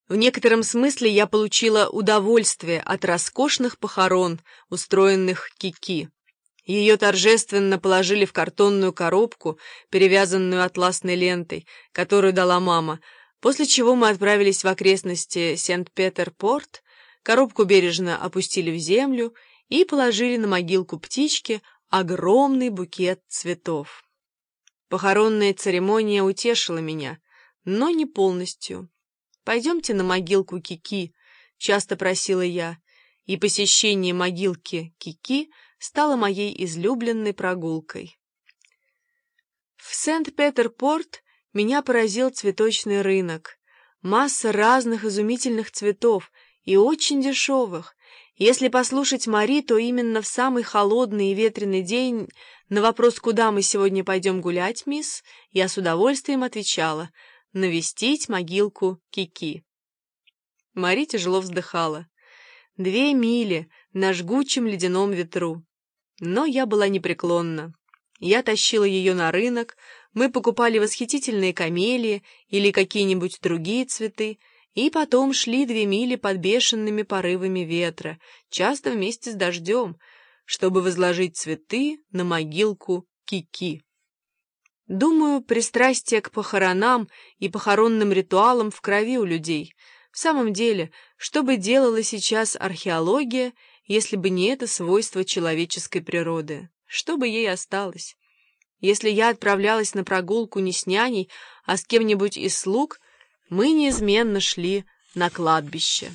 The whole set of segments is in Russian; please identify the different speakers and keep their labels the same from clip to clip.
Speaker 1: В некотором смысле я получила удовольствие от роскошных похорон, устроенных Кики. Ее торжественно положили в картонную коробку, перевязанную атласной лентой, которую дала мама, после чего мы отправились в окрестности Сент-Петер-Порт, коробку бережно опустили в землю и положили на могилку птички огромный букет цветов. Похоронная церемония утешила меня, но не полностью. «Пойдемте на могилку Кики», — часто просила я, и посещение могилки Кики стало моей излюбленной прогулкой. В Сент-Петер-Порт меня поразил цветочный рынок. Масса разных изумительных цветов и очень дешевых. Если послушать Мари, то именно в самый холодный и ветреный день на вопрос «Куда мы сегодня пойдем гулять, мисс?», я с удовольствием отвечала «Навестить могилку Кики». Мари тяжело вздыхала. 2 мили на жгучем ледяном ветру. Но я была непреклонна. Я тащила ее на рынок, мы покупали восхитительные камелии или какие-нибудь другие цветы, и потом шли 2 мили под бешеными порывами ветра, часто вместе с дождем, чтобы возложить цветы на могилку Кики. Думаю, пристрастие к похоронам и похоронным ритуалам в крови у людей. В самом деле, что бы делала сейчас археология, если бы не это свойство человеческой природы? Что бы ей осталось? Если я отправлялась на прогулку не с няней, а с кем-нибудь из слуг, мы неизменно шли на кладбище.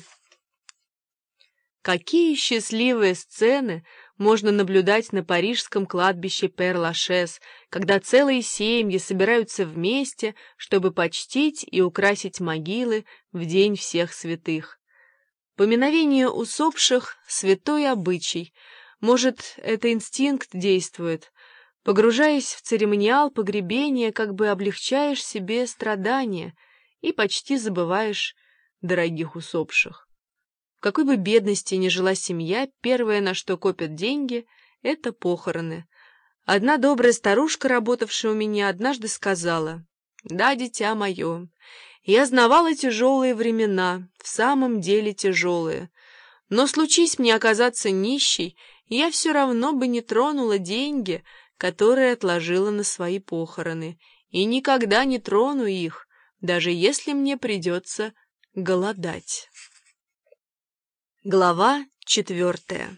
Speaker 1: Какие счастливые сцены можно наблюдать на парижском кладбище Пер-Лашез, когда целые семьи собираются вместе, чтобы почтить и украсить могилы в День всех святых. Поминовение усопших — святой обычай. Может, это инстинкт действует. Погружаясь в церемониал погребения, как бы облегчаешь себе страдания и почти забываешь дорогих усопших. В какой бы бедности ни жила семья, первое, на что копят деньги, — это похороны. Одна добрая старушка, работавшая у меня, однажды сказала: «Да, дитя мое, я знавала тяжелые времена, в самом деле тяжелые, но случись мне оказаться нищей, я все равно бы не тронула деньги, которые отложила на свои похороны, и никогда не трону их, даже если мне придется голодать». Глава 4.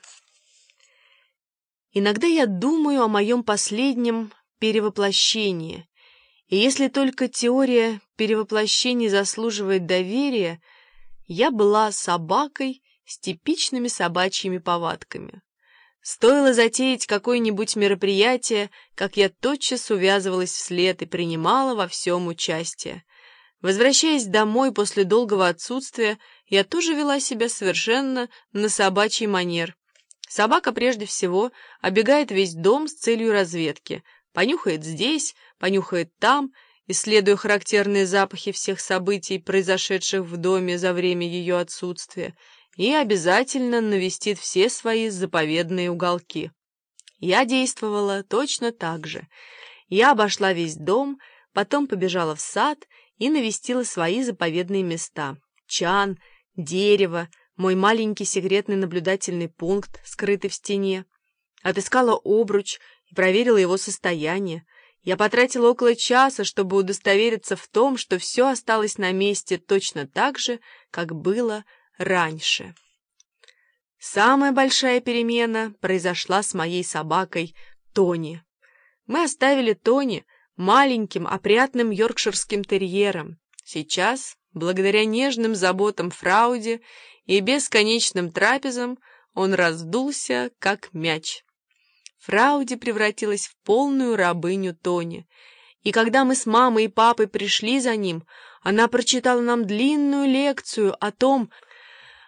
Speaker 1: Иногда я думаю о моем последнем перевоплощении, и если только теория перевоплощений заслуживает доверия, я была собакой с типичными собачьими повадками. Стоило затеять какое-нибудь мероприятие, как я тотчас увязывалась вслед и принимала во всем участие. Возвращаясь домой после долгого отсутствия, я тоже вела себя совершенно на собачий манер. Собака прежде всего обегает весь дом с целью разведки, понюхает здесь, понюхает там, исследуя характерные запахи всех событий, произошедших в доме за время ее отсутствия, и обязательно навестит все свои заповедные уголки. Я действовала точно так же. Я обошла весь дом, потом побежала в сад и навестила свои заповедные места. Чан, дерево, мой маленький секретный наблюдательный пункт, скрытый в стене. Отыскала обруч и проверила его состояние. Я потратила около часа, чтобы удостовериться в том, что все осталось на месте точно так же, как было раньше. Самая большая перемена произошла с моей собакой Тони. Мы оставили Тони маленьким, опрятным йоркширским терьером. Сейчас, благодаря нежным заботам Фрауди и бесконечным трапезам, он раздулся, как мяч. Фрауди превратилась в полную рабыню Тони, и когда мы с мамой и папой пришли за ним, она прочитала нам длинную лекцию о том,